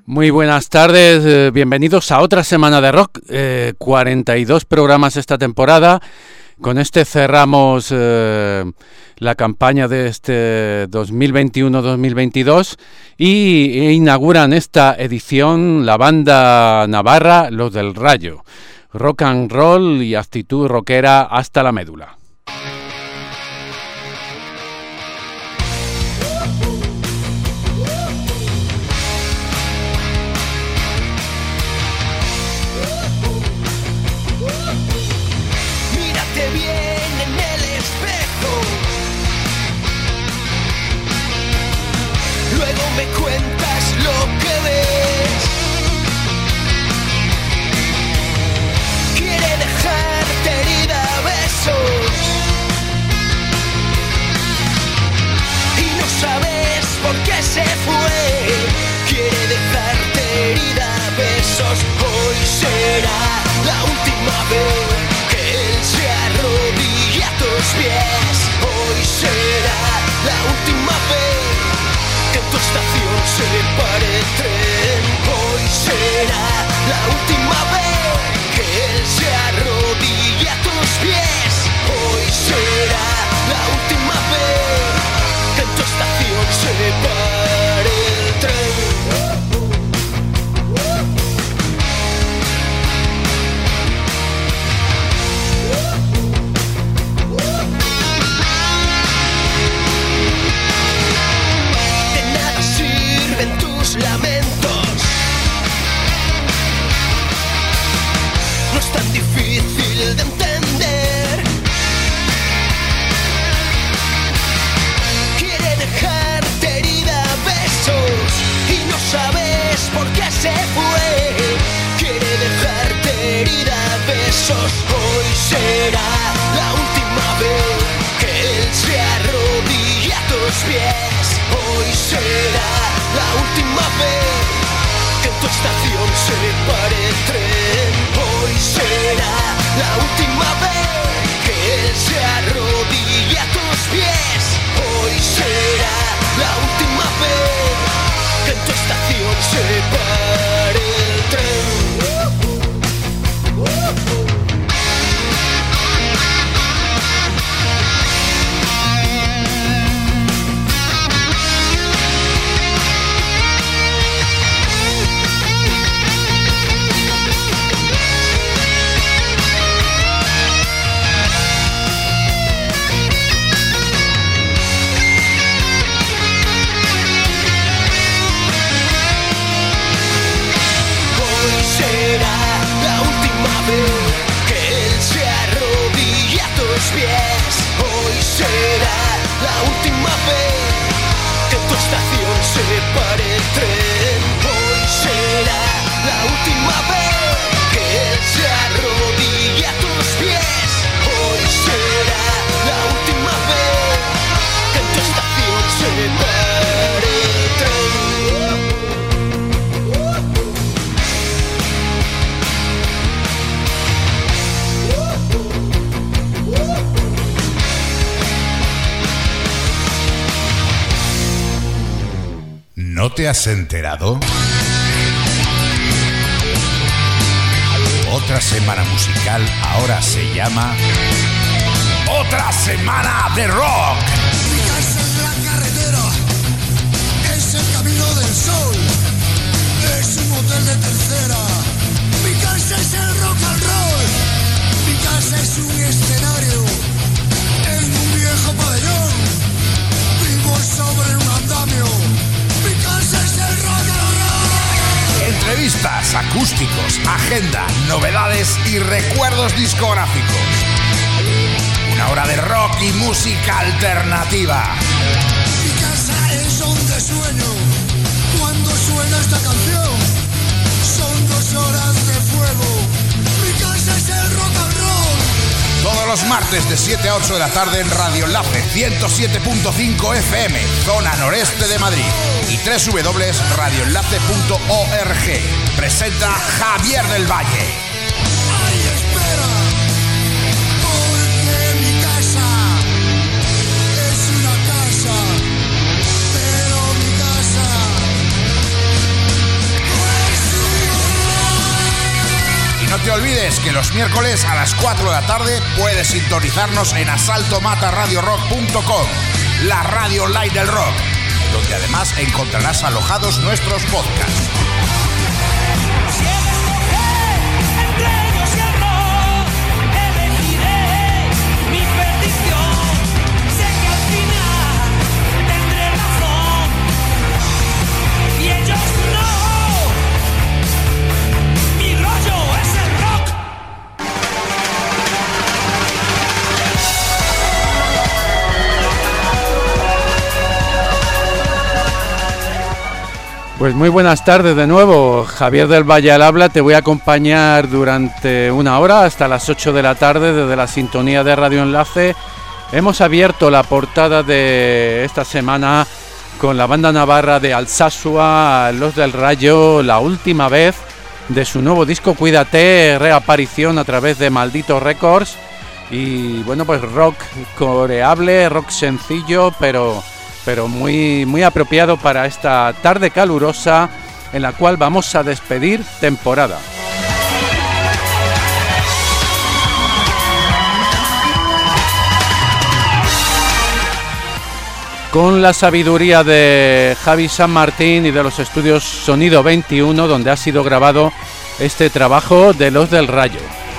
Muy buenas tardes, bienvenidos a otra semana de rock, 42 programas esta temporada. Con este cerramos la campaña de este 2021-2022 y inauguran esta edición la banda navarra Los del Rayo. Rock and roll y actitud rockera hasta la médula. Hoy será la última vez que él se arrodille a tus pies. Hoy será la última vez que en tu estación se pare el tren. Hoy será la última vez que él se arrodille a tus pies. Hoy será la última vez que en tu estación se pare el tren. Lamentos, no es tan difícil de entender. Quiere dejarte herida a besos y no sabes por qué se fue. Quiere dejarte herida a besos. Hoy será la última vez que él se arrodille a tus pies. Hoy será la última vez que en tu estación se pare el tren. Hoy será la última vez que él se arrodille a tus pies. Hoy será la última vez que en tu estación se pare el tren. Hoy será la última vez que en tu estación se pare el tren. Hoy será la última vez que él se arrodille a tus pies. Hoy será la última vez que en tu estación se pare el tren. ¿No te has enterado? Otra semana musical ahora se llama Otra Semana de Rock. Mi casa es la carretera, es el camino del sol, es un hotel de tercera. Mi casa es el rock and roll, mi casa es un escenario en un viejo pabellón. Vivo sobre un andamio. Mi casa es el rock and roll. Entrevistas, acústicos, agenda, novedades y recuerdos discográficos. Una hora de rock y música alternativa. Mi casa es donde sueño cuando suena esta canción. Son 2 horas de fuego. Mi casa es el rock and roll. Todos los martes de 7 a 8 de la tarde en Radio Enlace 107.5 FM, zona noreste de Madrid, y www.radioenlace.org. Presenta Javier del Valle. ¡Ay, espera! Porque mi casa es una casa, pero mi casa te olvides que los miércoles a las 4 de la tarde puedes sintonizarnos en asaltomataradiorock.com, la radio online del rock, donde además encontrarás alojados nuestros podcasts. Pues muy buenas tardes de nuevo, Javier del Valle al habla, te voy a acompañar durante una hora hasta las 8 de la tarde desde la sintonía de Radio Enlace. Hemos abierto la portada de esta semana con la banda navarra de Alsasua, Los del Rayo, la última vez de su nuevo disco Cuídate, reaparición a través de Maldito Records. Y bueno, pues rock coreable, rock sencillo, pero muy apropiado para esta tarde calurosa en la cual vamos a despedir temporada. Con la sabiduría de Javi San Martín y de los estudios Sonido 21, donde ha sido grabado este trabajo de Los del Rayo.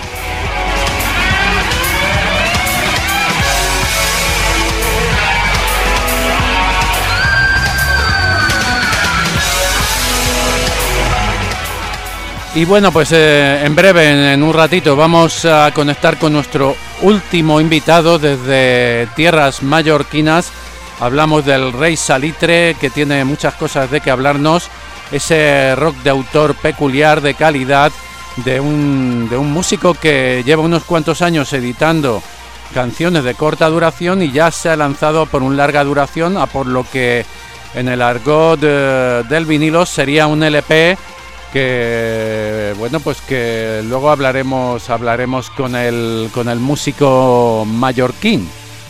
Y bueno, pues en breve, en un ratito, vamos a conectar con nuestro último invitado desde tierras mallorquinas. Hablamos del Rei Salitre, que tiene muchas cosas de que hablarnos. Ese rock de autor peculiar, de calidad, de un músico que lleva unos cuantos años editando canciones de corta duración y ya se ha lanzado por un larga duración, a por lo que en el argot del vinilo sería un LP. Que bueno, pues que luego hablaremos con el músico mallorquín.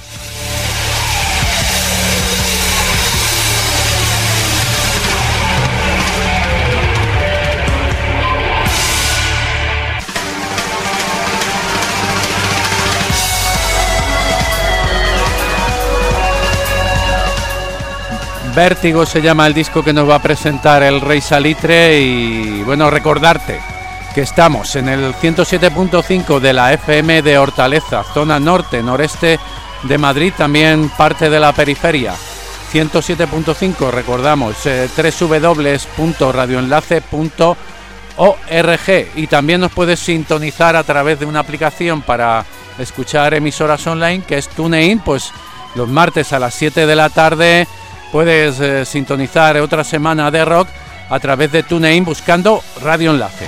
Vértigo se llama el disco que nos va a presentar el Rei Salitre. Y bueno, recordarte que estamos en el 107.5 de la FM de Hortaleza, zona norte, noreste de Madrid, también parte de la periferia. 107.5, recordamos, www.radioenlace.org, y también nos puedes sintonizar a través de una aplicación para escuchar emisoras online que es TuneIn. Pues los martes a las 7 de la tarde puedes sintonizar otra semana de rock a través de TuneIn buscando Radio Enlace.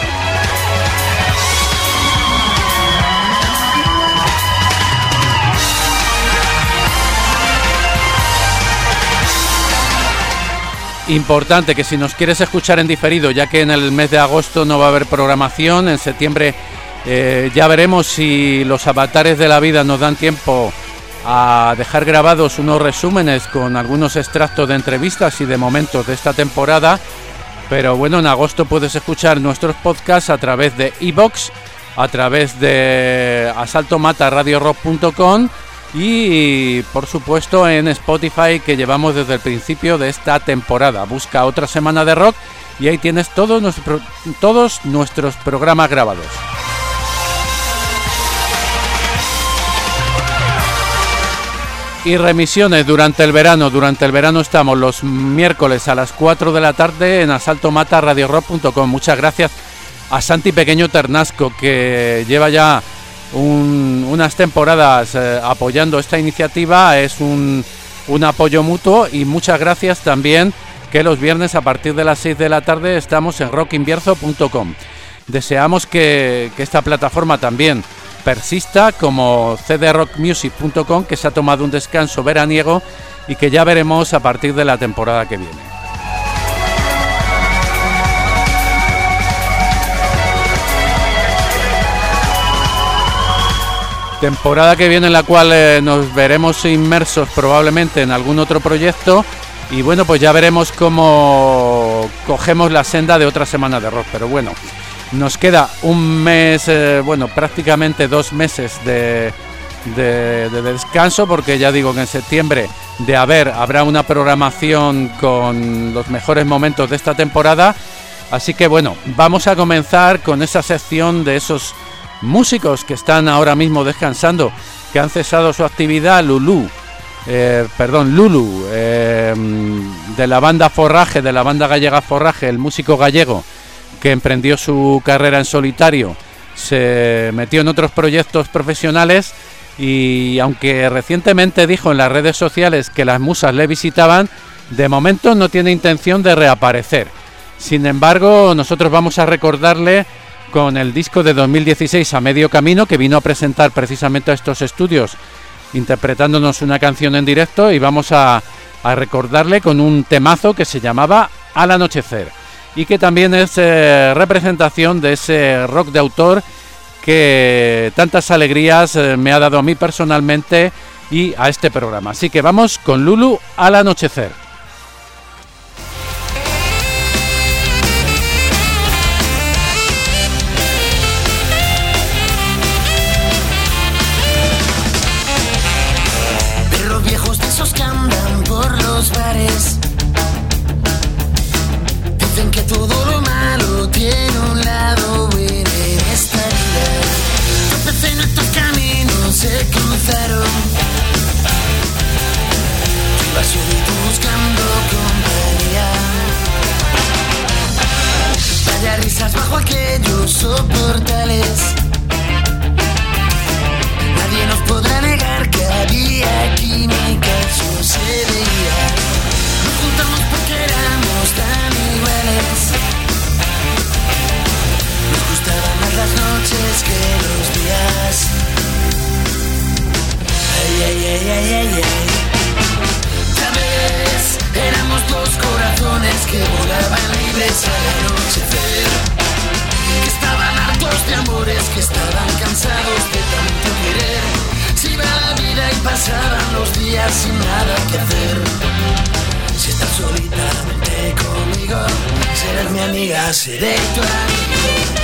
Importante que si nos quieres escuchar en diferido, ya que en el mes de agosto no va a haber programación, en septiembre ya veremos si los avatares de la vida nos dan tiempo a dejar grabados unos resúmenes con algunos extractos de entrevistas y de momentos de esta temporada. Pero bueno, en agosto puedes escuchar nuestros podcasts a través de iVoox, a través de asaltomataradiorock.com y por supuesto en Spotify, que llevamos desde el principio de esta temporada. Busca Otra Semana de Rock y ahí tienes todos nuestros programas grabados. Y remisiones durante el verano. Durante el verano estamos los miércoles a las 4 de la tarde en asaltomataradiorock.com. Muchas gracias a Santi Pequeño Ternasco, que lleva ya unas temporadas apoyando esta iniciativa. Es un apoyo mutuo, y muchas gracias también que los viernes a partir de las 6 de la tarde estamos en rockinvierzo.com. Deseamos que esta plataforma también persista, como cdrockmusic.com, que se ha tomado un descanso veraniego y que ya veremos a partir de la temporada que viene. Temporada que viene en la cual nos veremos inmersos probablemente en algún otro proyecto, y bueno, pues ya veremos cómo cogemos la senda de Otra Semana de Rock. Pero bueno, Nos queda un mes, prácticamente 2 meses de descanso, porque ya digo que en septiembre habrá una programación con los mejores momentos de esta temporada. Así que bueno, vamos a comenzar con esa sección de esos músicos que están ahora mismo descansando, que han cesado su actividad. Lulu, de la banda Forraje, de la banda gallega Forraje, el músico gallego que emprendió su carrera en solitario, se metió en otros proyectos profesionales y aunque recientemente dijo en las redes sociales que las musas le visitaban, de momento no tiene intención de reaparecer. Sin embargo, nosotros vamos a recordarle con el disco de 2016 A Medio Camino, que vino a presentar precisamente a estos estudios interpretándonos una canción en directo, y vamos a recordarle con un temazo que se llamaba Al Anochecer, y que también es representación de ese rock de autor que tantas alegrías me ha dado a mí personalmente y a este programa. Así que vamos con Lulu, Al Anochecer. Bares dicen que todo lo malo tiene un lado bueno en esta vida. Tropecé en estos caminos, se cruzaron. Yo iba solito buscando compañía. Vaya risas bajo aquellos soportales. Nadie nos podrá negar que había química, eso se veía. Nos juntamos porque éramos tan iguales. Nos gustaban más las noches que los días. Ay, ay, ay, ay, ay, ay. Ya ves, éramos dos corazones que volaban libres al anochecer. Que estaban hartos de amores, que estaban cansados de tanto querer. Se iba la vida y pasaban los días sin nada que hacer. Si estás solita, vente conmigo. Serás mi amiga, seré tu amigo.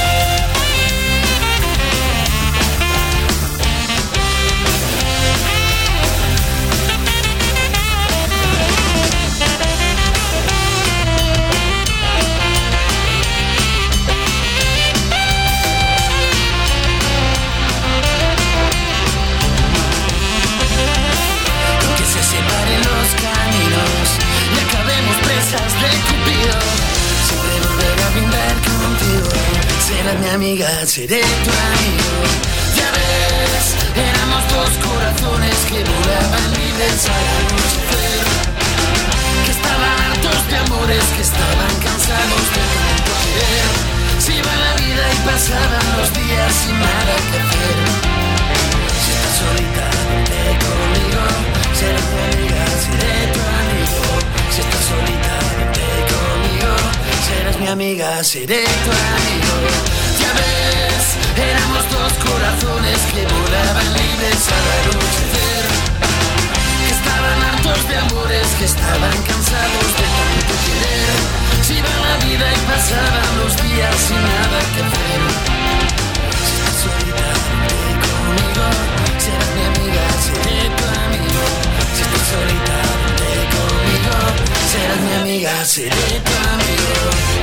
Serás mi amiga, seré tu amigo. Ya ves, éramos dos corazones que volaban libres al anochecer. Que estaban hartos de amores, que estaban cansados de tanto querer. Se iba la vida y pasaban los días sin nada que hacer. Si estás solita, vente conmigo. Serás mi amiga, seré tu amigo. Si estás solita, vente conmigo. Serás mi amiga, seré tu amigo. Ya ves, éramos dos corazones que volaban libres al anochecer. Que estaban hartos de amores, que estaban cansados de tanto querer. Se iba la vida y pasaban los días sin nada que hacer. Si estás solita, vente conmigo. Serás mi amiga, seré tu amigo. Si estás solita, vente conmigo. Serás mi amiga, seré tu amigo.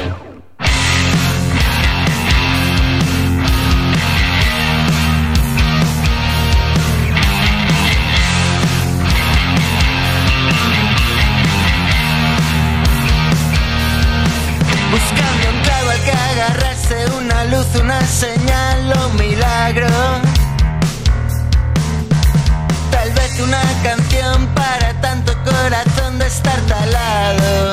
Buscando un clavo al que agarrarse, una luz, una señal o un milagro. Tal vez una canción para tanto corazón destartalado.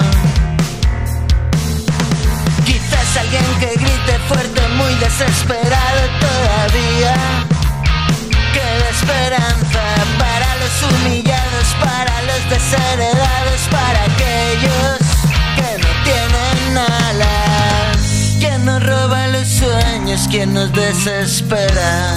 Quizás alguien que grite fuerte, muy desesperado todavía. Queda esperanza para los humillados, para los desheredados, para aquellos que no tienen alas, quien nos roba los sueños, quien nos desespera.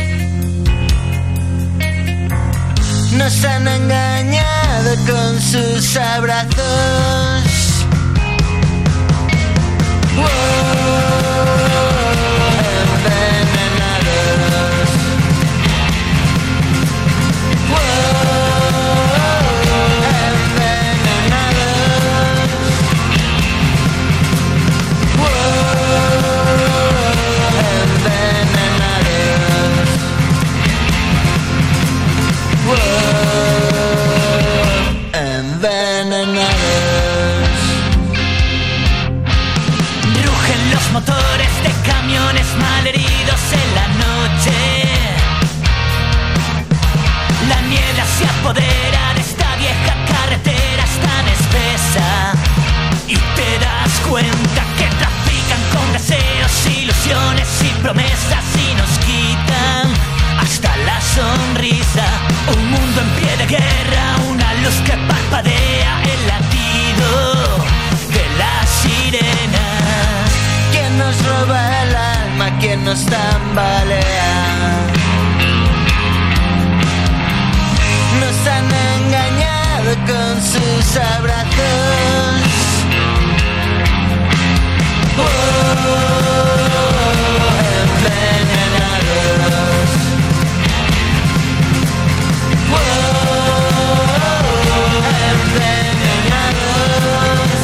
Nos han engañado con sus abrazos. Wow. motores de camiones malheridos en la noche. La niebla se apodera de esta vieja carretera tan espesa y te das cuenta que trafican con deseos, ilusiones y promesas y nos quitan hasta la sonrisa. Un mundo en pie de guerra, una luz que parpadea, el latido de las sirenas. ¿Quién nos roba el alma? ¿Quién nos tambalea? Nos han engañado con sus abrazos. Envenenados. Envenenados.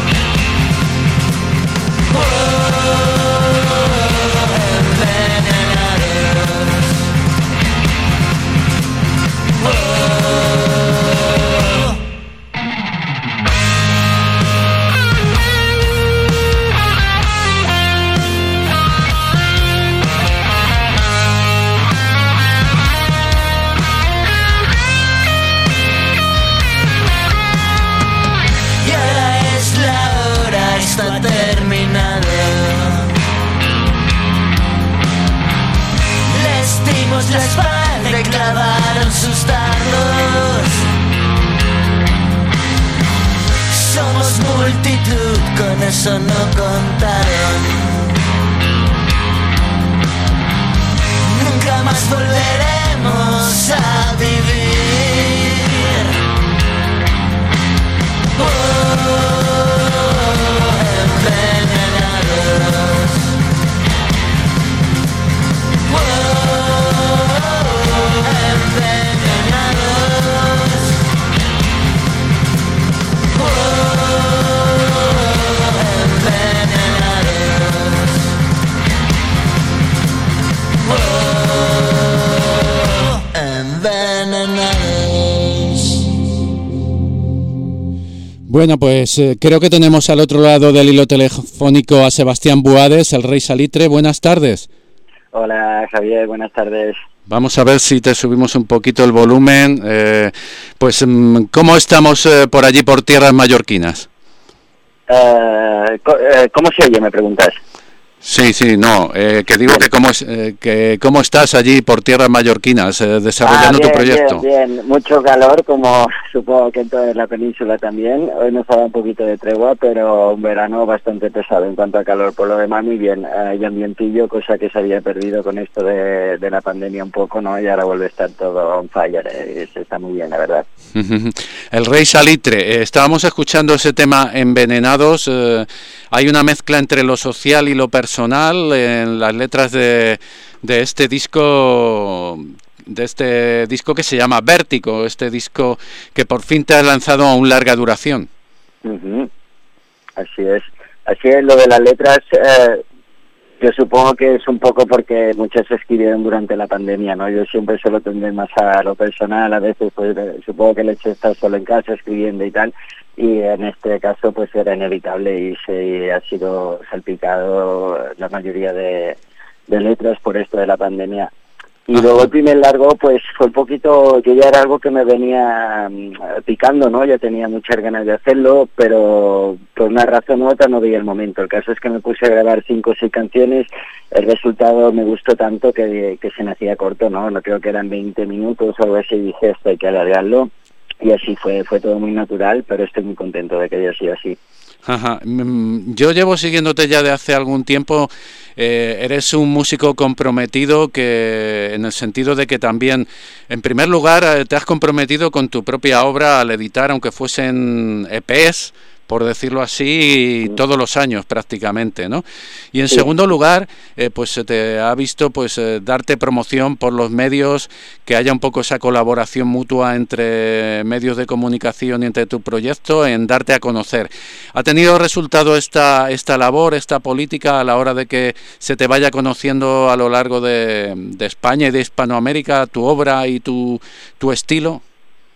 Está terminado. Les dimos la espalda y clavaron sus dardos. Somos multitud, con eso no contaron. Nunca más volveremos a vivir. Envenenados. Envenenados. Envenenados. Bueno, pues creo que tenemos al otro lado del hilo telefónico a Sebastián Buades, el Rey Salitre. Buenas tardes. Hola Javier, buenas tardes. Vamos a ver si te subimos un poquito el volumen. ¿Cómo estamos por allí, por tierras mallorquinas? ¿Cómo se oye, me preguntas? Sí, no, que digo que cómo estás allí por tierras mallorquinas desarrollando bien, tu proyecto. Bien, mucho calor, como supongo que en toda la península también. Hoy nos ha dado un poquito de tregua, pero un verano bastante pesado en cuanto a calor. Por lo demás, muy bien, hay ambientillo, cosa que se había perdido con esto de la pandemia un poco, ¿no? Y ahora vuelve a estar todo on fire, está muy bien, la verdad. El Rey Salitre, estábamos escuchando ese tema Envenenados. Hay una mezcla entre lo social y lo personal en las letras de este disco que se llama Vértigo, este disco que por fin te has lanzado a un larga duración. Así es, lo de las letras. Yo supongo que es un poco porque muchas se escribieron durante la pandemia, ¿no? Yo siempre suelo tender más a lo personal, a veces pues supongo que el hecho de estar solo en casa escribiendo y tal, y en este caso pues era inevitable y se ha sido salpicado la mayoría de letras por esto de la pandemia. Y luego el primer largo pues fue un poquito, que ya era algo que me venía picando, ¿no? Ya tenía muchas ganas de hacerlo, pero por una razón u otra no veía el momento. El caso es que me puse a grabar 5 o 6 canciones, el resultado me gustó tanto que se me hacía corto, ¿no? No creo que eran 20 minutos o algo así, dije esto hay que alargarlo, y así fue todo muy natural, pero estoy muy contento de que haya sido así. Ajá. Yo llevo siguiéndote ya de hace algún tiempo. Eres un músico comprometido, que en el sentido de que también, en primer lugar, te has comprometido con tu propia obra al editar, aunque fuesen EPs, por decirlo así, todos los años prácticamente, ¿no? Y en segundo lugar, pues se te ha visto pues darte promoción por los medios, que haya un poco esa colaboración mutua entre medios de comunicación y entre tu proyecto, en darte a conocer. ¿Ha tenido resultado esta labor, esta política, a la hora de que se te vaya conociendo a lo largo de España y de Hispanoamérica tu obra y tu estilo?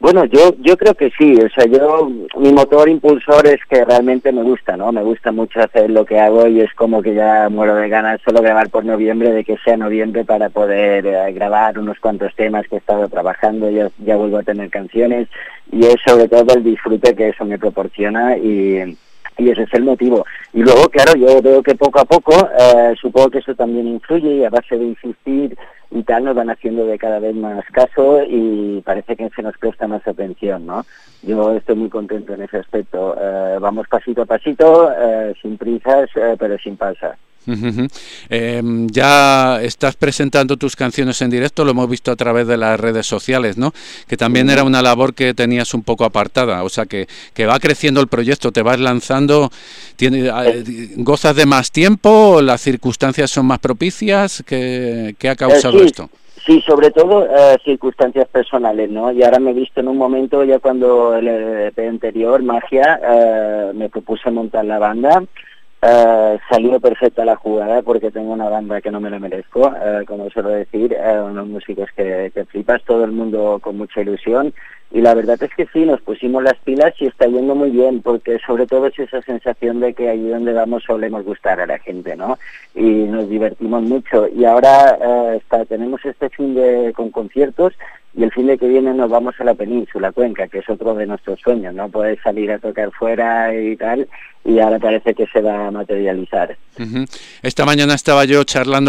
Bueno, yo creo que sí, o sea, mi motor impulsor es que realmente me gusta, ¿no? Me gusta mucho hacer lo que hago y es como que ya muero de ganas solo grabar por noviembre, de que sea noviembre para poder grabar unos cuantos temas que he estado trabajando, ya vuelvo a tener canciones y es sobre todo el disfrute que eso me proporciona y ese es el motivo. Y luego, claro, yo veo que poco a poco, supongo que eso también influye y a base de insistir y tal, nos van haciendo de cada vez más caso y parece que se nos presta más atención, ¿no? Yo estoy muy contento en ese aspecto. Vamos pasito a pasito, sin prisas, pero sin pausas. Uh-huh. Ya estás presentando tus canciones en directo, lo hemos visto a través de las redes sociales, ¿no? Que también era una labor que tenías un poco apartada, o sea que va creciendo el proyecto, te vas lanzando, ¿gozas de más tiempo? ¿Las circunstancias son más propicias? ¿Qué ha causado esto? Sí, sobre todo circunstancias personales, ¿no? Y ahora me he visto en un momento, ya cuando el EP anterior, Magia, me propuse montar la banda. Salió perfecta la jugada porque tengo una banda que no me la merezco, como suelo decir, unos músicos que flipas, todo el mundo con mucha ilusión y la verdad es que sí, nos pusimos las pilas y está yendo muy bien porque sobre todo es esa sensación de que allí donde vamos solemos gustar a la gente, ¿no? Y nos divertimos mucho y ahora tenemos este fin con conciertos y el fin de que viene nos vamos a la península, Cuenca, que es otro de nuestros sueños, ¿no? Poder salir a tocar fuera y tal, y ahora parece que se va a materializar. Uh-huh. Esta mañana estaba yo charlando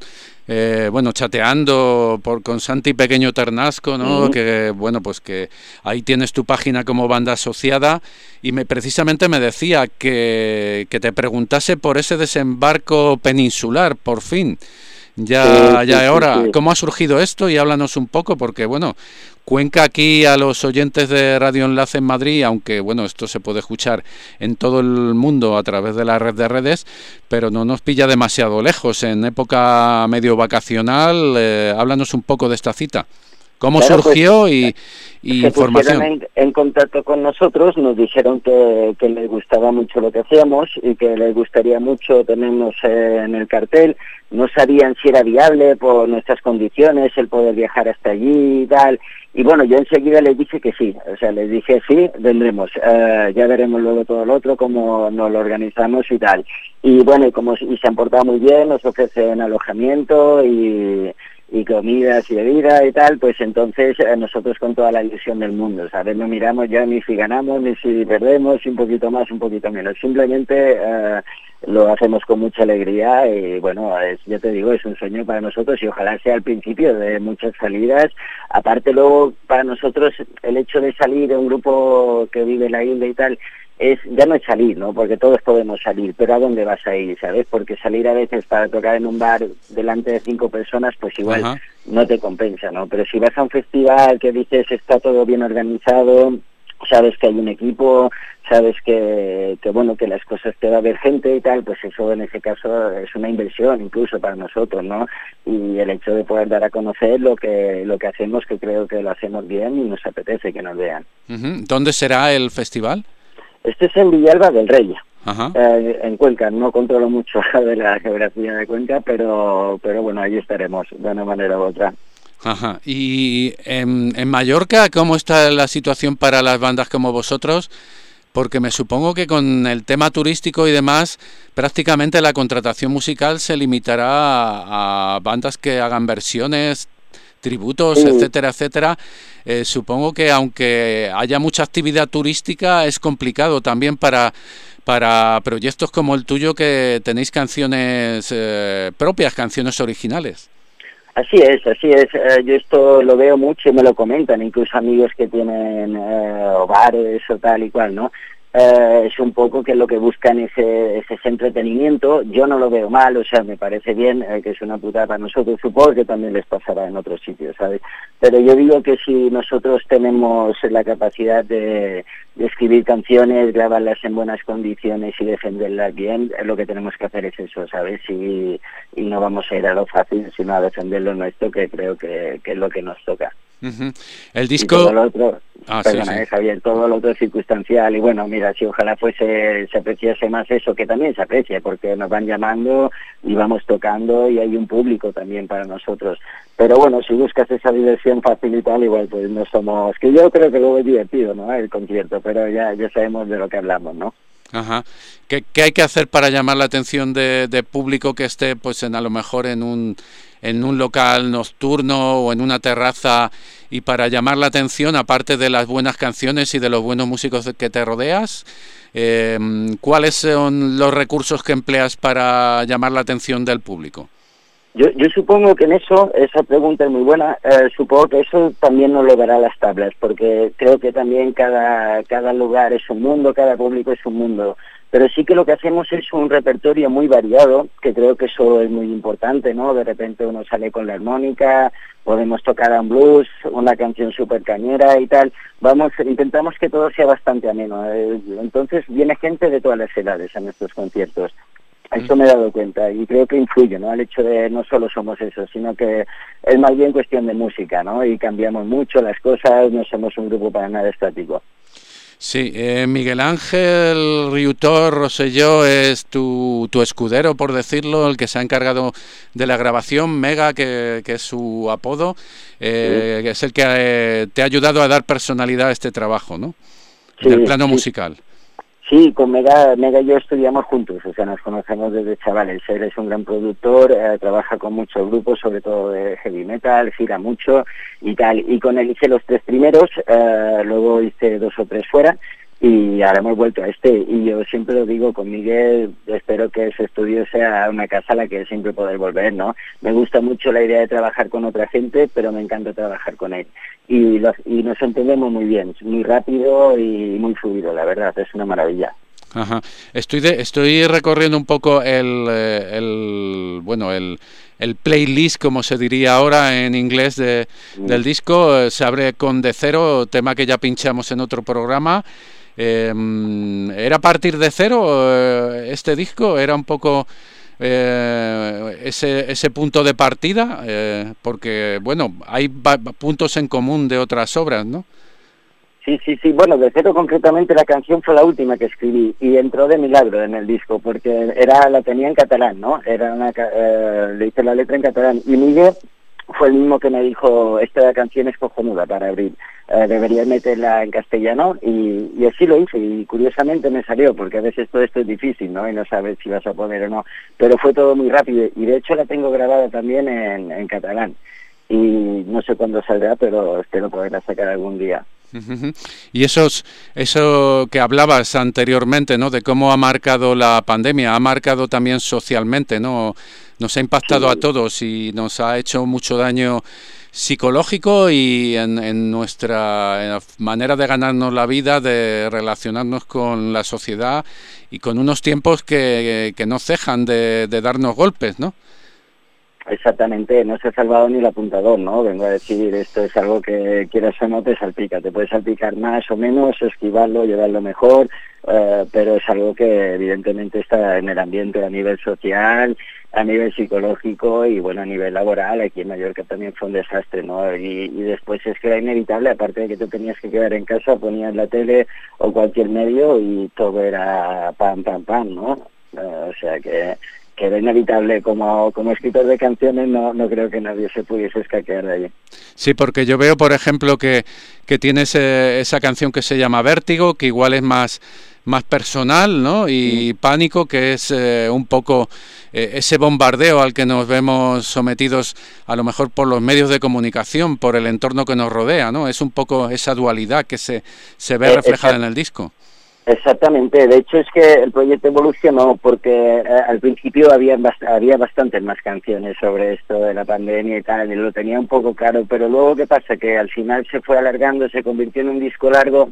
chateando con Santi Pequeño Ternasco, ¿no? Uh-huh. Que, bueno, pues que ahí tienes tu página como banda asociada y precisamente me decía que te preguntase por ese desembarco peninsular, por fin. Ya ahora, sí. ¿Cómo ha surgido esto? Y háblanos un poco, porque bueno, Cuenca aquí a los oyentes de Radio Enlace en Madrid, aunque bueno, esto se puede escuchar en todo el mundo a través de la red de redes, pero no nos pilla demasiado lejos, en época medio vacacional. Háblanos un poco de esta cita. ¿Cómo surgió pues, y información? En contacto con nosotros, nos dijeron que les gustaba mucho lo que hacíamos y que les gustaría mucho tenernos en el cartel. No sabían si era viable por nuestras condiciones, el poder viajar hasta allí y tal. Y bueno, yo enseguida les dije que sí, o sea, les dije sí, vendremos. Ya veremos luego todo lo otro, cómo nos lo organizamos y tal. Y bueno, y se han portado muy bien, nos ofrecen alojamiento y comidas y bebidas y tal, pues entonces nosotros con toda la ilusión del mundo, ¿sabes? No miramos ya ni si ganamos, ni si perdemos, un poquito más, un poquito menos. Simplemente lo hacemos con mucha alegría y bueno, ya te digo, es un sueño para nosotros y ojalá sea el principio de muchas salidas. Aparte luego, para nosotros, el hecho de salir de un grupo que vive en la isla y tal, ya no es salir, ¿no? Porque todos podemos salir, pero ¿a dónde vas a ir, sabes? Porque salir a veces para tocar en un bar delante de 5 personas, pues igual Ajá. no te compensa, ¿no? Pero si vas a un festival que dices está todo bien organizado, sabes que hay un equipo, sabes que bueno, que las cosas te va a ver gente y tal, pues eso en ese caso es una inversión incluso para nosotros, ¿no? Y el hecho de poder dar a conocer lo que hacemos, que creo que lo hacemos bien y nos apetece que nos vean. Uh-huh. ¿Dónde será el festival? Este es en Villalba del Rey, en Cuenca. No controlo mucho de la geografía de Cuenca, pero bueno, ahí estaremos de una manera u otra. Ajá. Y en Mallorca, ¿cómo está la situación para las bandas como vosotros? Porque me supongo que con el tema turístico y demás, prácticamente la contratación musical se limitará a bandas que hagan versiones, tributos, sí. etcétera, etcétera. Supongo que aunque haya mucha actividad turística, es complicado también para proyectos como el tuyo, que tenéis canciones propias, canciones originales. Así es. Yo esto lo veo mucho y me lo comentan, incluso amigos que tienen bares o tal y cual, ¿no? Es un poco que lo que buscan es ese entretenimiento. Yo no lo veo mal, o sea, me parece bien, que es una putada para nosotros, supongo que también les pasará en otros sitios, ¿sabes? Pero yo digo que si nosotros tenemos la capacidad de escribir canciones, grabarlas en buenas condiciones y defenderlas bien, lo que tenemos que hacer es eso, ¿sabes? Y no vamos a ir a lo fácil, sino a defender lo nuestro, que creo que es lo que nos toca. Uh-huh. El Y disco... todo lo otro, perdona, sí. Javier, todo lo otro es circunstancial. Y bueno, mira, si ojalá se apreciase más eso, que también se aprecia, porque nos van llamando y vamos tocando y hay un público también para nosotros. Pero bueno, si buscas esa diversión fácil y tal, igual pues no somos... Que yo creo que luego es divertido, ¿no?, el concierto, pero ya sabemos de lo que hablamos, ¿no? Ajá. ¿Qué hay que hacer para llamar la atención de público que esté, pues, a lo mejor en un local nocturno o en una terraza, y para llamar la atención, aparte de las buenas canciones y de los buenos músicos que te rodeas, ¿cuáles son los recursos que empleas para llamar la atención del público? Yo supongo que en eso, esa pregunta es muy buena, supongo que eso también nos lo dará las tablas, porque creo que también cada lugar es un mundo, cada público es un mundo, pero sí que lo que hacemos es un repertorio muy variado, que creo que eso es muy importante, ¿no? De repente uno sale con la armónica, podemos tocar un blues, una canción súper cañera y tal, intentamos que todo sea bastante ameno, entonces viene gente de todas las edades a nuestros conciertos. Esto me he dado cuenta y creo que influye, ¿no?, al hecho de no solo somos eso, sino que es más bien cuestión de música, ¿no?, y cambiamos mucho las cosas, no somos un grupo para nada estático. Sí, Miguel Ángel Riutor Rosselló es tu escudero, por decirlo, el que se ha encargado de la grabación, Mega, que es su apodo, que es el que te ha ayudado a dar personalidad a este trabajo, ¿no?, en el plano musical. Sí, con Mega y yo estudiamos juntos, o sea, nos conocemos desde chavales. Él es un gran productor, trabaja con muchos grupos, sobre todo de heavy metal, gira mucho y tal. Y con él hice los 3 primeros, luego hice 2 o 3 fuera y ahora hemos vuelto a este. Y yo siempre lo digo, con Miguel, espero que ese estudio sea una casa a la que siempre poder volver, ¿no? Me gusta mucho la idea de trabajar con otra gente, pero me encanta trabajar con él. Y nos entendemos muy bien, muy rápido y muy fluido, la verdad, es una maravilla. Ajá. Estoy recorriendo un poco el playlist, como se diría ahora en inglés, del disco. Se abre con De Cero, tema que ya pinchamos en otro programa. ¿Era a partir de cero este disco? ¿Era un poco ese punto de partida? Porque, bueno, hay puntos en común de otras obras, ¿no? Sí, bueno, De Cero concretamente la canción fue la última que escribí y entró de milagro en el disco porque la tenía en catalán, ¿no? Le hice la letra en catalán y Miguel fue el mismo que me dijo, esta canción es cojonuda para abrir, deberías meterla en castellano y así lo hice y curiosamente me salió porque a veces todo esto es difícil, ¿no? Y no sabes si vas a poder o no, pero fue todo muy rápido y de hecho la tengo grabada también en catalán y no sé cuándo saldrá, pero espero poderla sacar algún día. Y eso que hablabas anteriormente, ¿no?, de cómo ha marcado la pandemia, ha marcado también socialmente, ¿no? Nos ha impactado a todos y nos ha hecho mucho daño psicológico y en nuestra manera de ganarnos la vida, de relacionarnos con la sociedad y con unos tiempos que no cejan de darnos golpes, ¿no? Exactamente, no se ha salvado ni el apuntador, ¿no? Vengo a decir, esto es algo que quieras o no te salpica, te puede salpicar más o menos, esquivarlo, llevarlo mejor, pero es algo que evidentemente está en el ambiente a nivel social, a nivel psicológico y bueno, a nivel laboral. Aquí en Mallorca también fue un desastre, ¿no? Y después es que era inevitable, aparte de que tú tenías que quedar en casa, ponías la tele o cualquier medio y todo era pam, ¿no? O sea que era inevitable. Como escritor de canciones no creo que nadie se pudiese escaquear de allí. Sí, porque yo veo, por ejemplo, que tienes esa canción que se llama Vértigo, que igual es más personal, ¿no? Y Pánico, que es un poco ese bombardeo al que nos vemos sometidos a lo mejor por los medios de comunicación, por el entorno que nos rodea, ¿no? Es un poco esa dualidad que se ve reflejada en el disco. Exactamente, de hecho es que el proyecto evolucionó porque al principio había bastantes más canciones sobre esto de la pandemia y tal, y lo tenía un poco claro, pero luego ¿qué pasa? Que al final se fue alargando, se convirtió en un disco largo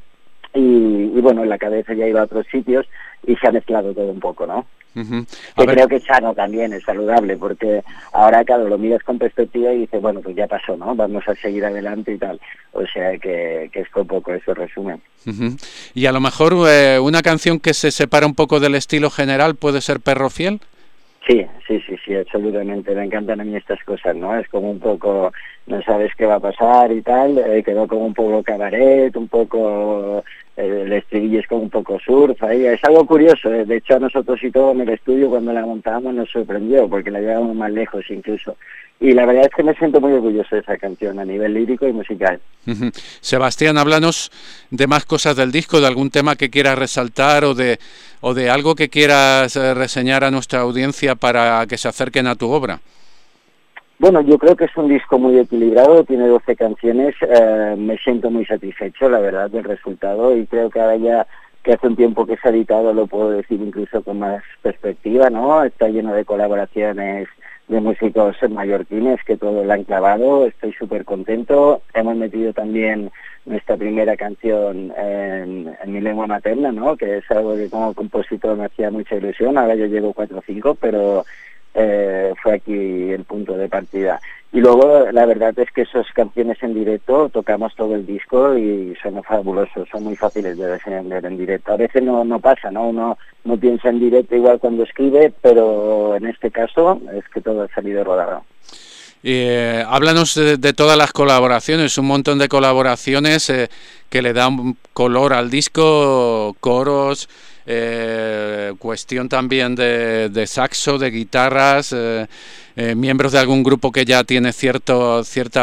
y bueno, la cabeza ya iba a otros sitios y se ha mezclado todo un poco, ¿no? Que creo que es sano también, es saludable, porque ahora, claro, lo miras con perspectiva y dices, bueno, pues ya pasó, ¿no? Vamos a seguir adelante y tal. O sea que es un poco eso, resumen. Y a lo mejor una canción que se separa un poco del estilo general puede ser Perro Fiel. Sí, sí, absolutamente. Me encantan a mí estas cosas, ¿no? Es como un poco, no sabes qué va a pasar y tal, quedó como un poco cabaret, un poco, el estribillo es como un poco surf, ahí es algo curioso, de hecho a nosotros y todo en el estudio cuando la montábamos nos sorprendió, porque la llevábamos más lejos incluso. Y la verdad es que me siento muy orgulloso de esa canción a nivel lírico y musical. Sebastián, háblanos de más cosas del disco, de algún tema que quieras resaltar o de algo que quieras reseñar a nuestra audiencia para que se acerquen a tu obra. Bueno, yo creo que es un disco muy equilibrado, tiene 12 canciones, me siento muy satisfecho, la verdad, del resultado, y creo que ahora ya que hace un tiempo que se ha editado lo puedo decir incluso con más perspectiva, ¿no? Está lleno de colaboraciones de músicos mallorquines que todo lo han clavado, estoy súper contento. Hemos metido también nuestra primera canción en mi lengua materna, ¿no? Que es algo que como compositor me hacía mucha ilusión, ahora yo llevo 4 o 5, pero fue aquí el punto de partida. Y luego la verdad es que esas canciones en directo tocamos todo el disco y son fabulosos, son muy fáciles de defender en directo. A veces no pasa, ¿no? Uno no piensa en directo igual cuando escribe, pero en este caso es que todo ha salido rodado. Háblanos de todas las colaboraciones, un montón de colaboraciones que le dan color al disco, coros, cuestión también de saxo, de guitarras, miembros de algún grupo que ya tiene cierta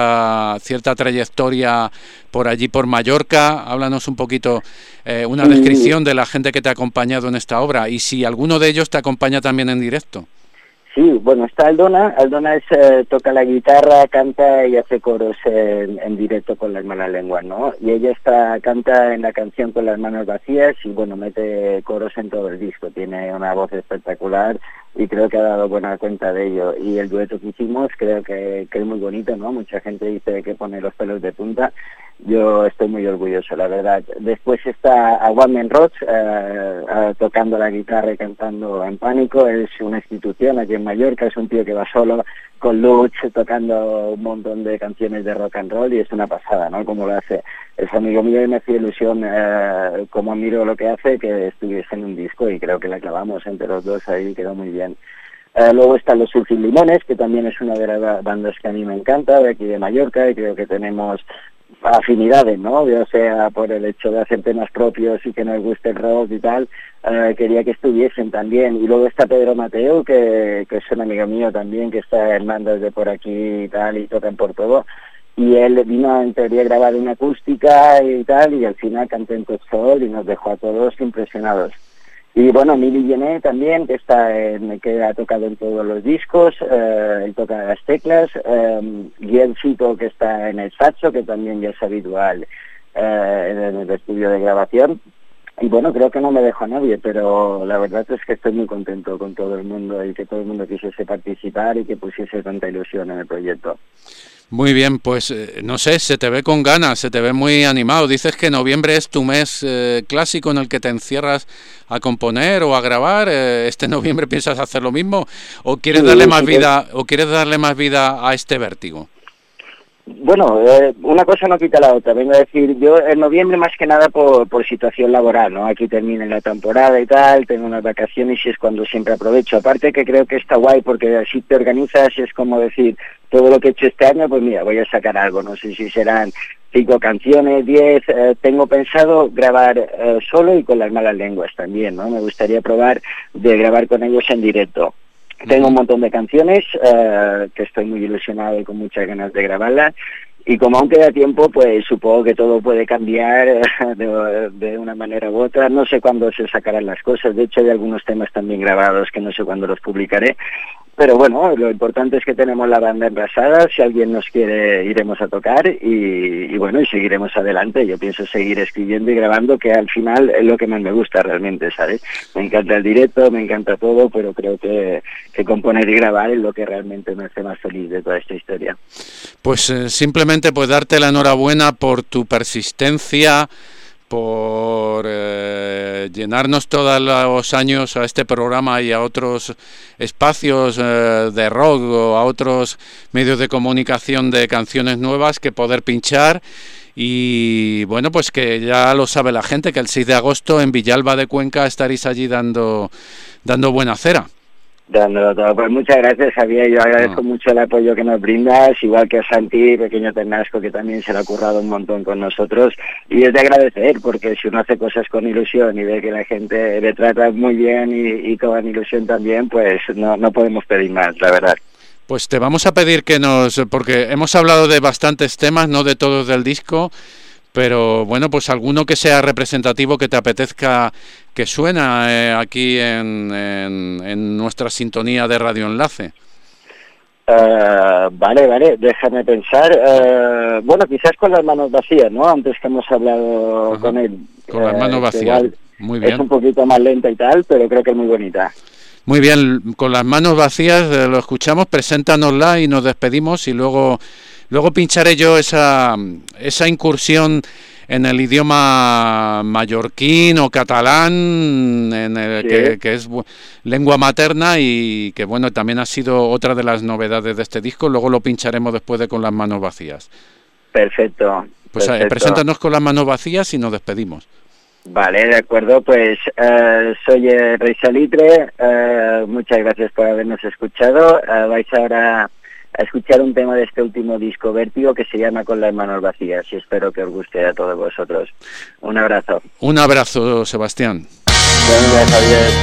trayectoria por allí, por Mallorca. Háblanos un poquito, una descripción de la gente que te ha acompañado en esta obra y si alguno de ellos te acompaña también en directo. Sí, bueno, está Aldona toca la guitarra, canta y hace coros en directo con las malas lenguas, ¿no? Y ella canta en la canción Con las manos vacías y bueno, mete coros en todo el disco, tiene una voz espectacular y creo que ha dado buena cuenta de ello. Y el dueto que hicimos creo que es muy bonito, ¿no? Mucha gente dice que pone los pelos de punta. Yo estoy muy orgulloso, la verdad. Después está a One Man Roach tocando la guitarra y cantando En Pánico. Es una institución aquí en Mallorca, es un tío que va solo con Luch tocando un montón de canciones de rock and roll y es una pasada, ¿no? Como lo hace. Es amigo mío y me hacía ilusión, como admiro lo que hace, que estuviese en un disco y creo que la clavamos entre los dos ahí, quedó muy bien. Luego están los Surf y Limones, que también es una de las bandas que a mí me encanta, de aquí de Mallorca, y creo que tenemos afinidades, ¿no? Ya sea por el hecho de hacer temas propios y que nos guste el rock y tal, quería que estuviesen también. Y luego está Pedro Mateo, que es un amigo mío también, que está en bandas de por aquí y tal, y tocan por todo. Y él vino en teoría a grabar una acústica y tal, y al final cantó en Sol y nos dejó a todos impresionados. Y bueno, Mili Gené también, que ha tocado en todos los discos, él toca las teclas, Guillercito, que está en el saxo, que también ya es habitual en el estudio de grabación. Y bueno, creo que no me dejo a nadie, pero la verdad es que estoy muy contento con todo el mundo y que todo el mundo quisiese participar y que pusiese tanta ilusión en el proyecto. Muy bien, pues no sé, se te ve con ganas, se te ve muy animado. Dices que noviembre es tu mes clásico en el que te encierras a componer o a grabar. ¿Este noviembre piensas hacer lo mismo o quieres darle más vida a este vértigo? Bueno, una cosa no quita la otra. Vengo a decir, yo en noviembre más que nada por situación laboral, ¿no? Aquí termina la temporada y tal, tengo unas vacaciones y es cuando siempre aprovecho. Aparte que creo que está guay porque así te organizas y es como decir, todo lo que he hecho este año, pues mira, voy a sacar algo. No sé si serán 5 canciones, 10. Tengo pensado grabar solo y con las malas lenguas también, ¿no? Me gustaría probar de grabar con ellos en directo. Tengo un montón de canciones que estoy muy ilusionado y con muchas ganas de grabarlas. Y como aún queda tiempo, pues supongo que todo puede cambiar de una manera u otra. No sé cuándo se sacarán las cosas. De hecho, hay algunos temas también grabados que no sé cuándo los publicaré. Pero bueno, lo importante es que tenemos la banda engrasada. Si alguien nos quiere, iremos a tocar y bueno, y seguiremos adelante. Yo pienso seguir escribiendo y grabando, que al final es lo que más me gusta realmente, ¿sabes? Me encanta el directo, me encanta todo, pero creo que componer y grabar es lo que realmente me hace más feliz de toda esta historia. Pues simplemente pues darte la enhorabuena por tu persistencia, por llenarnos todos los años a este programa y a otros espacios de rock o a otros medios de comunicación de canciones nuevas que poder pinchar. Y bueno, pues que ya lo sabe la gente, que el 6 de agosto en Villalba de Cuenca estaréis allí dando buena cera. Dándolo todo. Pues muchas gracias, Javier. Yo agradezco mucho el apoyo que nos brindas, igual que a Santi, pequeño Ternasco, que también se lo ha currado un montón con nosotros. Y es de agradecer, porque si uno hace cosas con ilusión y ve que la gente le trata muy bien y con ilusión también, pues no podemos pedir más, la verdad. Pues te vamos a pedir que porque hemos hablado de bastantes temas, no de todos del disco, pero bueno, pues alguno que sea representativo, que te apetezca que suena aquí en nuestra sintonía de Radio Enlace. Vale, déjame pensar. Bueno, quizás Con las manos vacías, ¿no? Antes que hemos hablado con él. Con las manos vacías, muy bien. Es un poquito más lenta y tal, pero creo que es muy bonita. Muy bien, Con las manos vacías lo escuchamos, preséntanosla y nos despedimos y luego pincharé yo esa incursión en el idioma mallorquín o catalán, sí, que es lengua materna y que bueno, también ha sido otra de las novedades de este disco. Luego lo pincharemos después de Con las manos vacías. Perfecto. Pues preséntanos Con las manos vacías y nos despedimos. Vale, de acuerdo, pues soy Rey Salitre, muchas gracias por habernos escuchado. Vais ahora a escuchar un tema de este último disco, Vértigo, que se llama Con las manos vacías, y espero que os guste a todos vosotros. Un abrazo. Un abrazo, Sebastián. Venga, Javier.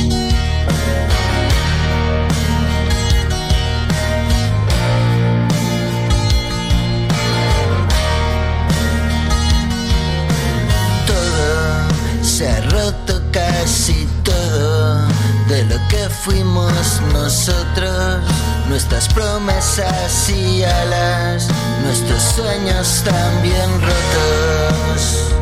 Se ha roto casi todo de lo que fuimos nosotros, nuestras promesas y alas, nuestros sueños también rotos.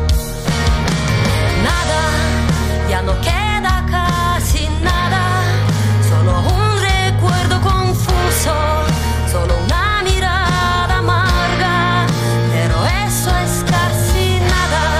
Nada, ya no queda casi nada, solo un recuerdo confuso, solo una mirada amarga, pero eso es casi nada.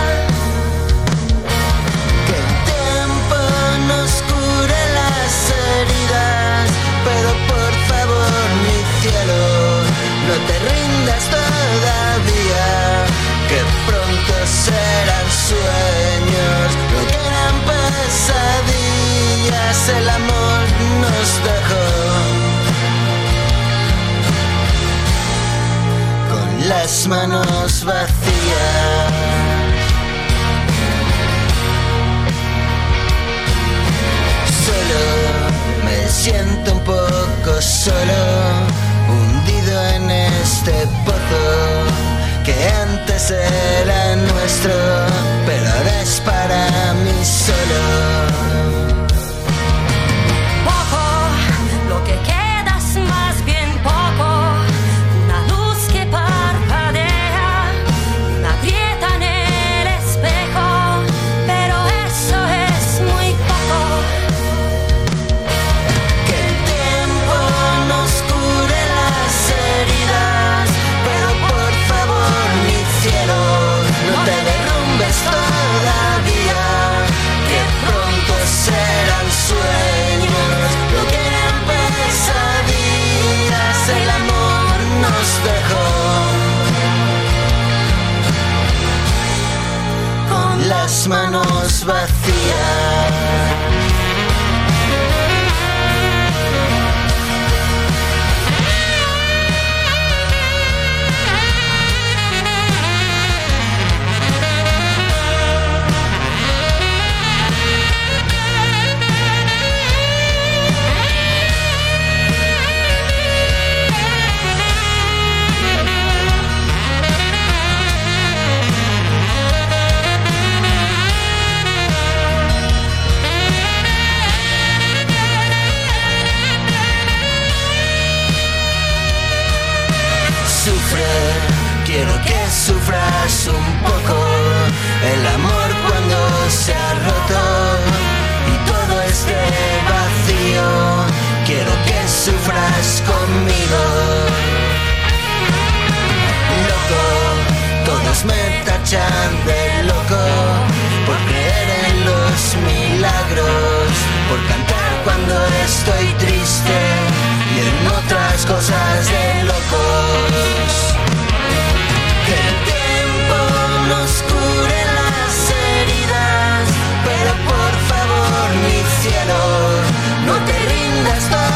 No te rindas todavía, que pronto serán sueños, lo que eran pesadillas, el amor nos dejó. Con las manos vacías. Solo me siento un poco solo, hundido en este pozo que antes era nuestro, pero ahora es para mí solo. Poco, lo que queda es más bien poco, una luz que parpadea, una grieta en el espejo, pero eso es muy poco. Que el tiempo nos cure las heridas, pero por favor, mi cielo, no te derrumbes todavía, que pronto serán sueños, lo que eran pesadillas, el amor nos dejó. Con las manos vacías. Quiero que sufras un poco el amor cuando se ha roto y todo esté vacío. Quiero que sufras conmigo. Loco, todos me tachan de loco por creer en los milagros, por cantar cuando estoy triste y en otras cosas de locos. Que el tiempo nos cure las heridas, pero por favor, mi cielo, no te rindas todavía.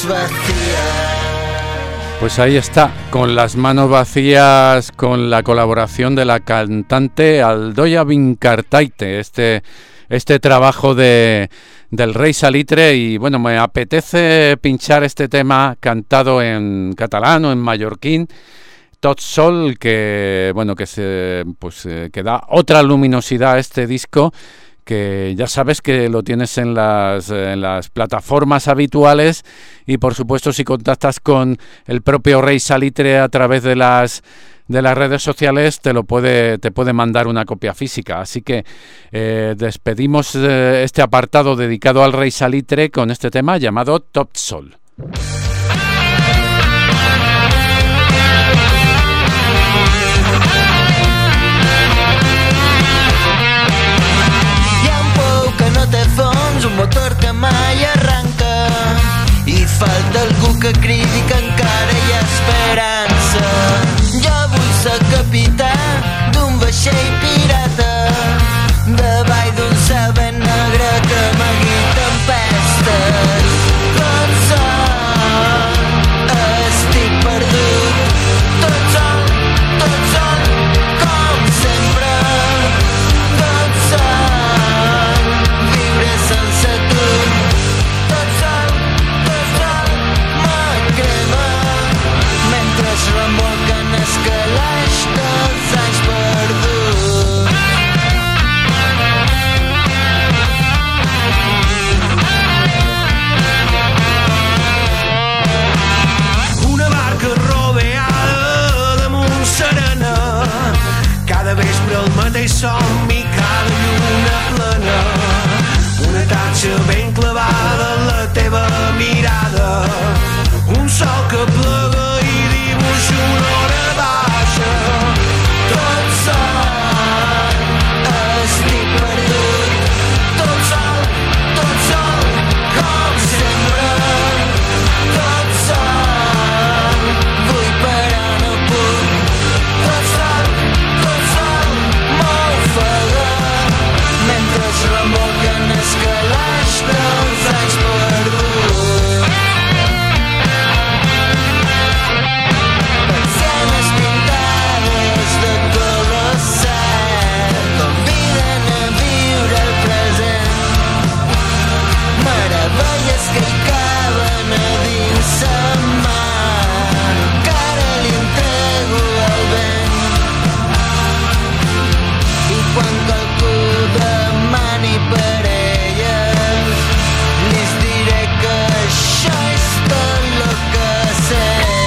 manos vacías. Pues ahí está, con las manos vacías, con la colaboración de la cantante Aldoia Vincartaite, este trabajo del Rei Salitre. Y bueno, me apetece pinchar este tema cantado en catalán o en mallorquín, Tot Sol, que bueno, que da otra luminosidad a este disco, que ya sabes que lo tienes en las plataformas habituales, y por supuesto si contactas con el propio Rei Salitre a través de las redes sociales te puede mandar una copia física. Así que despedimos este apartado dedicado al Rei Salitre con este tema llamado Tot Sol. Un motor que mai arranca i falta algú que cridi que encara hi ha esperança. Jo vull ser capità d'un vaixell pirata davall d'un cel ben negre que amagui tempestes. Tot sol, estic perdut, tot sol, com sempre. Tot sol, viure sense tu. Tot sol, me crema mentre es remolquen els calaix dels anys perduts. Una barca rodeada damunt serena, cada vespre el mateix somni, cada lluna plena. Una tatxa ben clavada en la teva mirada, un sol que plega i dibuixa una hora baixa. Tot sol, estic perdut, tot sol, com sempre. Tot sol, vull parar, no puc. Tot sol, m'ofega mentre es remolquen els calaix dels anys perduts. Persianes pintades de color cel conviden a viure el present. Meravelles que hi caben a dins sa mà, encara li entrego el vent. I quan qualcú demani per elles, les diré que això és tot lo que sé.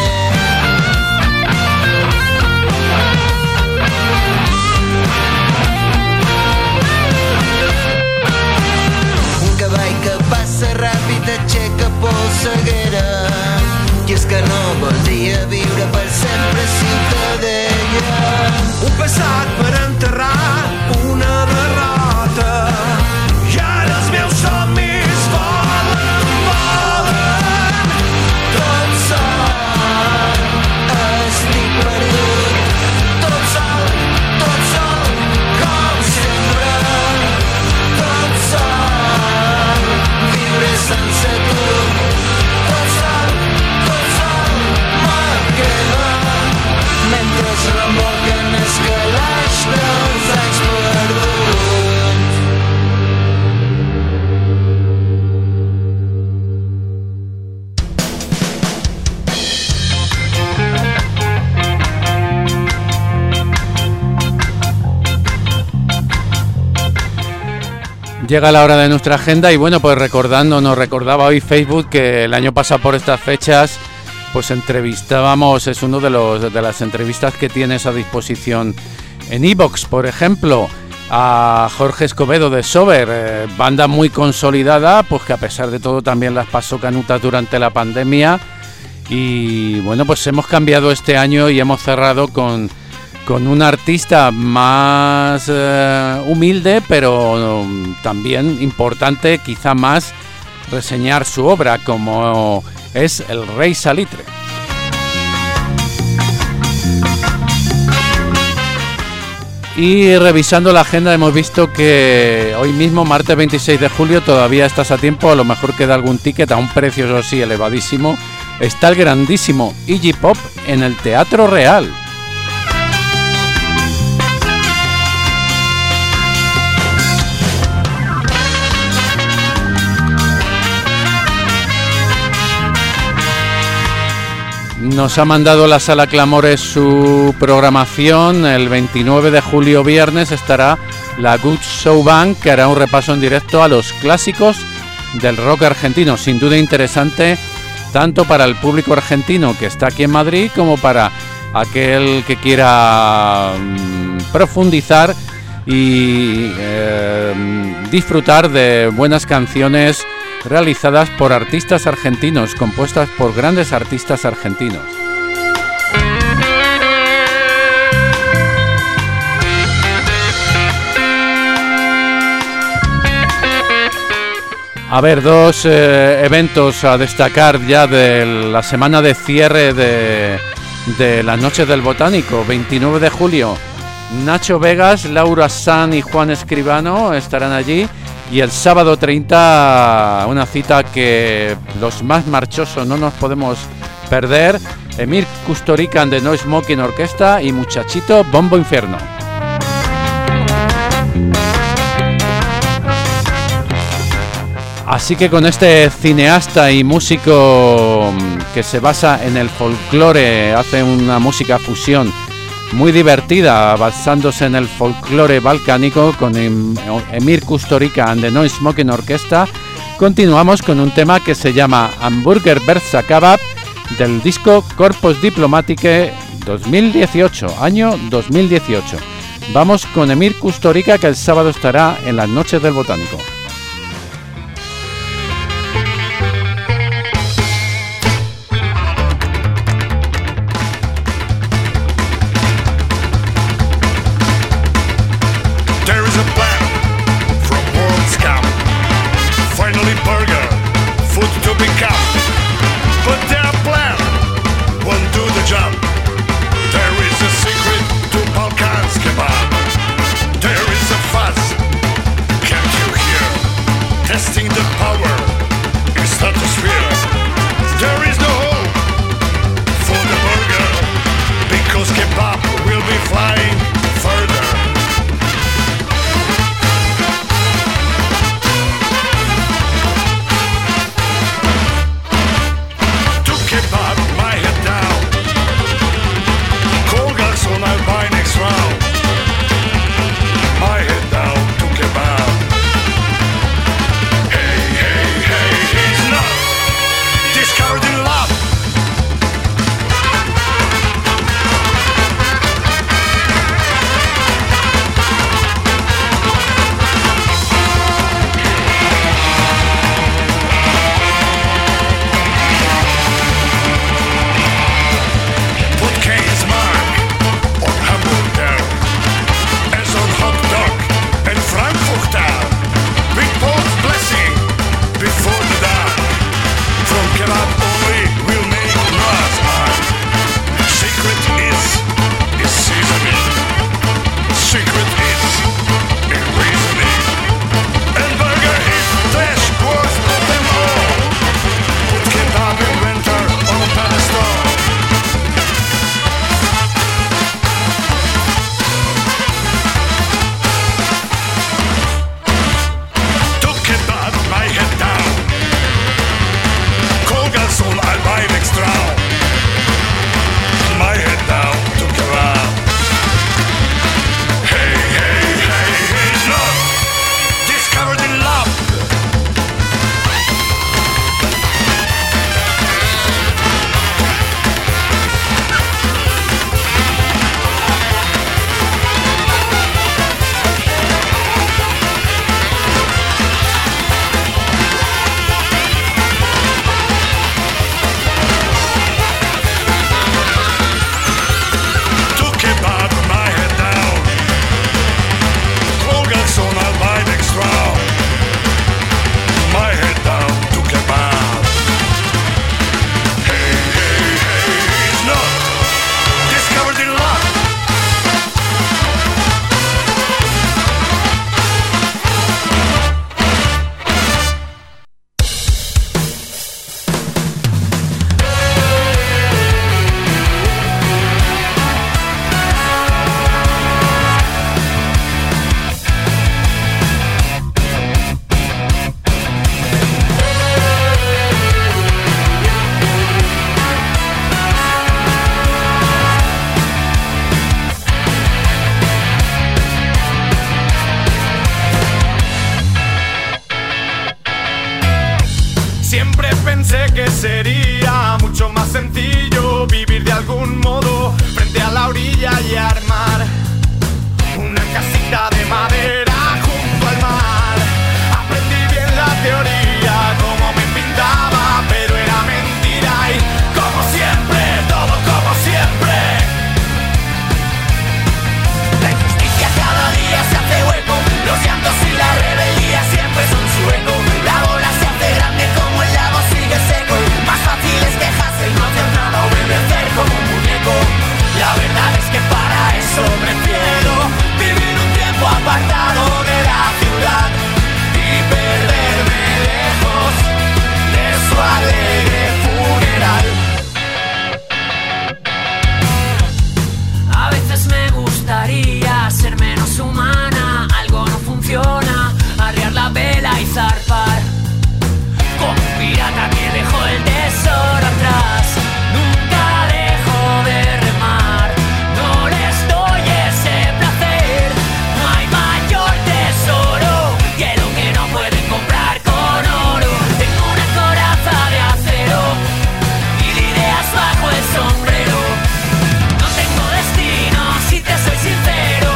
Un cavall que passa ràpid aixeca polseguera, i és que no voldria viure per sempre a Ciutadella. Un passat per enterrar, una derrota, i ara els meus somnis volen, volen. Tot sol, estic perdut, tot sol, com sempre. Tot sol, viure sense tu. Tot sol, me crema mentre es remolquen els calaix dels anys perduts. Llega la hora de nuestra agenda y bueno, pues nos recordaba hoy Facebook que el año pasado por estas fechas pues entrevistábamos, es uno de las entrevistas que tienes a disposición en iVoox, por ejemplo, a Jorge Escobedo de Sober, banda muy consolidada, pues que a pesar de todo también las pasó canutas durante la pandemia. Y bueno, pues hemos cambiado este año y hemos cerrado con un artista más humilde, pero también importante, quizá más reseñar su obra, como es el Rei Salitre. Y revisando la agenda hemos visto que hoy mismo, martes 26 de julio, todavía estás a tiempo, a lo mejor queda algún ticket a un precio, eso sí, elevadísimo. Está el grandísimo Iggy Pop en el Teatro Real. Nos ha mandado la Sala Clamores su programación. El 29 de julio, viernes, estará la Good Show Band, que hará un repaso en directo a los clásicos del rock argentino. Sin duda interesante, tanto para el público argentino que está aquí en Madrid, como para aquel que quiera profundizar y disfrutar de buenas canciones realizadas por artistas argentinos, compuestas por grandes artistas argentinos. A ver, dos eventos a destacar ya de la semana de cierre de las Noches del Botánico. 29 de julio, Nacho Vegas, Laura San y Juan Escribano estarán allí. Y el sábado 30, una cita que los más marchosos no nos podemos perder: Emir Kusturica and the No Smoking Orquesta y Muchachito Bombo Infierno. Así que con este cineasta y músico que se basa en el folclore, hace una música fusión muy divertida, basándose en el folclore balcánico, con Emir Kusturica and the No Smoking Orquesta, continuamos con un tema que se llama Hamburger Versa Kebab, del disco Corpus Diplomatique 2018, año 2018. Vamos con Emir Kusturica, que el sábado estará en las Noches del Botánico. There is a fuzz, can't you hear? sería mucho más sencillo vivir de algún modo frente a la orilla y armar una casita de madera junto al mar. Aprendí bien la teoría, como me pintaba, pero era mentira y como siempre, todo como siempre. La injusticia cada día se hace hueco, los llantos y la rebeldía siempre son su eco. La bola se hace grande como el lago sigue seco, y más fácil es quejarse y no hacer nada, obedecer como un muñeco. La verdad es que para eso prefiero vivir un tiempo apartado de la ciudad y perderme lejos de su alegre funeral. A veces me gustaría ser menos humana, algo no funciona, arriar la vela y zarpar como un pirata que dejó el tesoro atrás. Nunca dejo de remar, no les doy ese placer. No hay mayor tesoro que lo que no pueden comprar con oro. Tengo una coraza de acero, mil ideas bajo el sombrero. No tengo destino, si te soy sincero.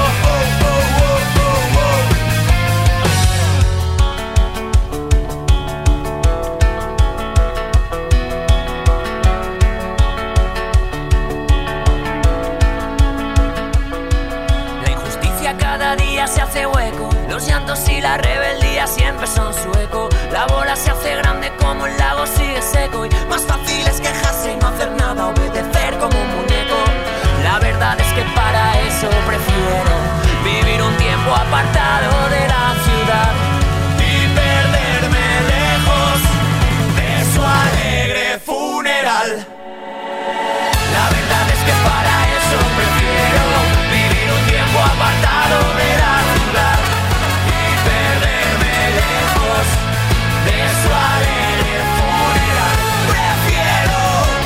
La injusticia cada día se hace hueco, los llantos y la rebeldía siempre son su eco. La bola se hace grande como el lago sigue seco, y más fácil es quejarse y no hacer nada, obedecer como un muñeco. La verdad es que para eso prefiero vivir un tiempo apartado de la ciudad y perderme lejos de su alegre funeral. La verdad es que para eso prefiero vivir un tiempo apartado de la ciudad y perderme lejos de su alegre funeral. Prefiero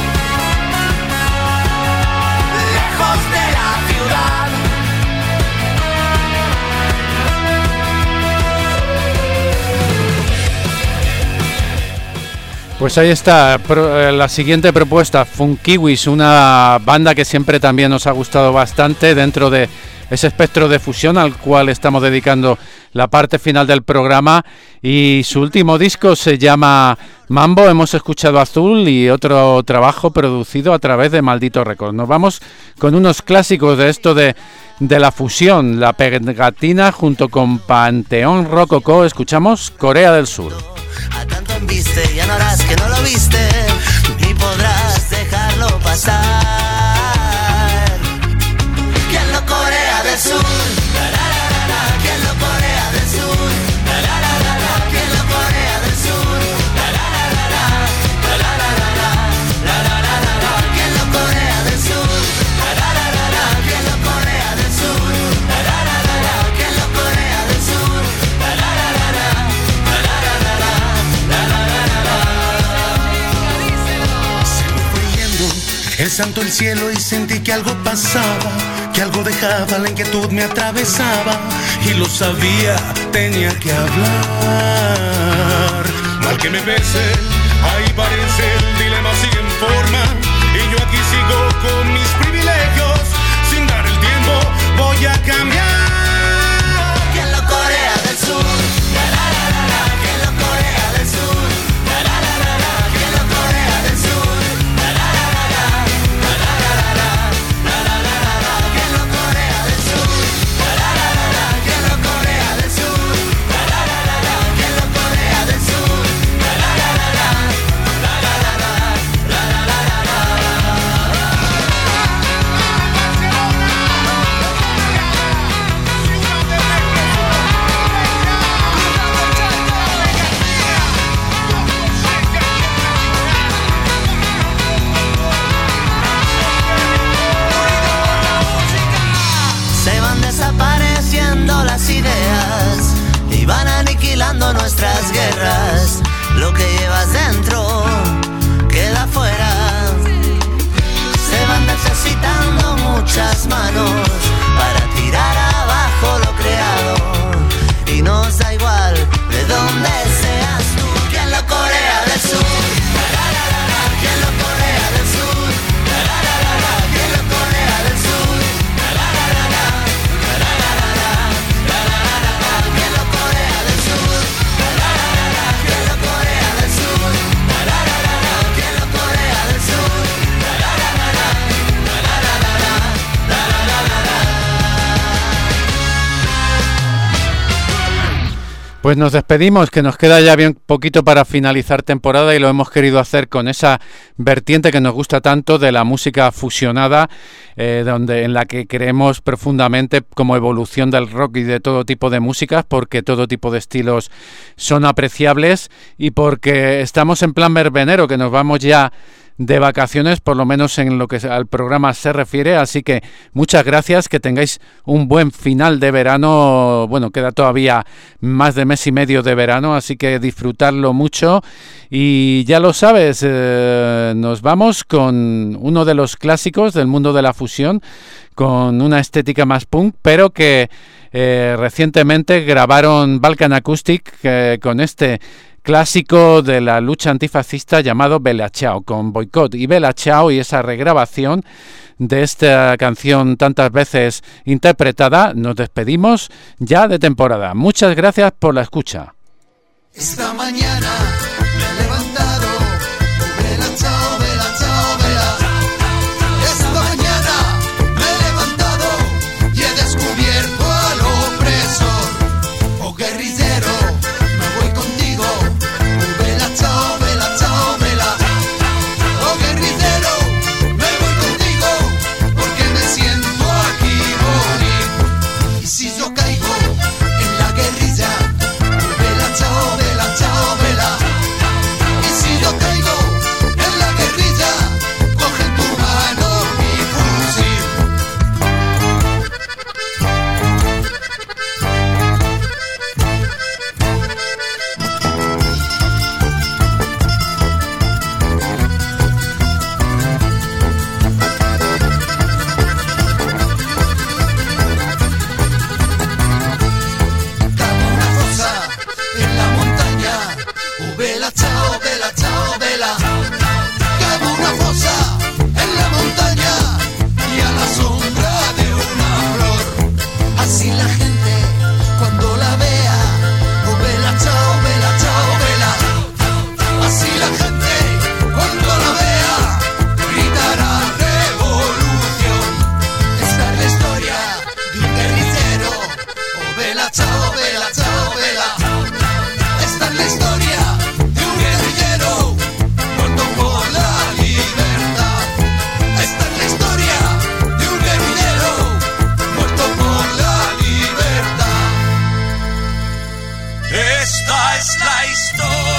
lejos de la ciudad. Pues ahí está la siguiente propuesta, Funkiwis, una banda que siempre también nos ha gustado bastante dentro de ese espectro de fusión al cual estamos dedicando la parte final del programa, y su último disco se llama Mambo. Hemos escuchado Azul y otro trabajo producido a través de Maldito Records. Nos vamos con unos clásicos de esto de la fusión, La Pegatina junto con Panteón Rococó. Escuchamos Corea del Sur. A tanto embiste, ya no harás que no lo viste, ni podrás dejarlo pasar. ¿Quién lo Corea del Sur? La, la, la, la. ¿Quién lo Corea del Sur? La, la, la, la, la. ¿Quién lo Corea del Sur? La, la, la, la, la. La, la, la, la, la. La, la, la, la, la. ¿Quién lo Corea del Sur? La, la, la, la, la. ¿Quién lo Corea del Sur? La, la, la, la, la. ¿Quién lo Corea del Sur? La, la, la, la, la. La, la, la, la, la. La, la, la, la, la. Se me fue yendo el santo el cielo y sentí que algo pasaba, que algo dejaba, la inquietud me atravesaba y lo sabía, tenía que hablar. Mal que me bese, ahí parece el dilema sigue en forma y yo aquí sigo con mis privilegios, sin dar el tiempo voy a cambiar. ¿Quién lo Corea del Sur? La, la, la, la, la. ¿Quién lo Corea del Sur? La, la, la, la, la. ¿Quién lo Corea del Sur? La, la, la, la, la. La, la, la, la, la. La, la, la, la, la. ¿Quién lo Corea del Sur? La, la, la, la, la. ¿Quién lo Corea del Sur? La, la, la, la, la. ¿Quién lo Corea del Sur? La, la, la, la, la. La, la, la, la. La, la, la, la, la. Se van desapareciendo las ideas y van aniquilando nuestras guerras. Lo que llevas dentro queda fuera. Se van necesitando muchas manos para tirar abajo lo creado. Y nos da igual de dónde seas tú. ¿Quién lo Corea del Sur? La, la, la, la. Pues nos despedimos, que nos queda ya bien poquito para finalizar temporada y lo hemos querido hacer con esa vertiente que nos gusta tanto de la música fusionada, en la que creemos profundamente como evolución del rock y de todo tipo de músicas, porque todo tipo de estilos son apreciables y porque estamos en plan verbenero, que nos vamos ya de vacaciones, por lo menos en lo que al programa se refiere, así que muchas gracias, que tengáis un buen final de verano. Bueno, queda todavía más de mes y medio de verano, así que disfrutarlo mucho y ya lo sabes, nos vamos con uno de los clásicos del mundo de la fusión, con una estética más punk, pero que recientemente grabaron Balkan Acoustic con este clásico de la lucha antifascista llamado Bella Ciao, con Boicot y Bella Ciao, y esa regrabación de esta canción tantas veces interpretada. Nos despedimos ya de temporada. Muchas gracias por la escucha. Esta mañana me he levantado, Bella Ciao, Bella Ciao, Bella. Esta mañana me he levantado y he descubierto al opresor. Oh guerrillero, me voy contigo. Bella Ciao, Bella Ciao, Bella. Oh guerrillero, me voy contigo porque me siento aquí morir. Y si yo caigo en la guerrilla, Bella Ciao, Bella Ciao, Bella. Y si yo caigo en la guerrilla, coge en tu mano mi fusil. Cavo una fosa en la montaña. Oh Bella Ciao, Bella Ciao, Bella. Cavo una fosa en la montaña y a la sombra de una flor. Así la gente cuando la vea, oh Bella Ciao, Bella Ciao, Bella. Así la gente cuando la vea gritará revolución. Esta es la historia de un guerrillero. Oh Bella Ciao, Bella Ciao, Bella. Esta es la historia de un guerrillero muerto por la libertad. Esta es la historia de un guerrillero muerto por la libertad. Esta es la historia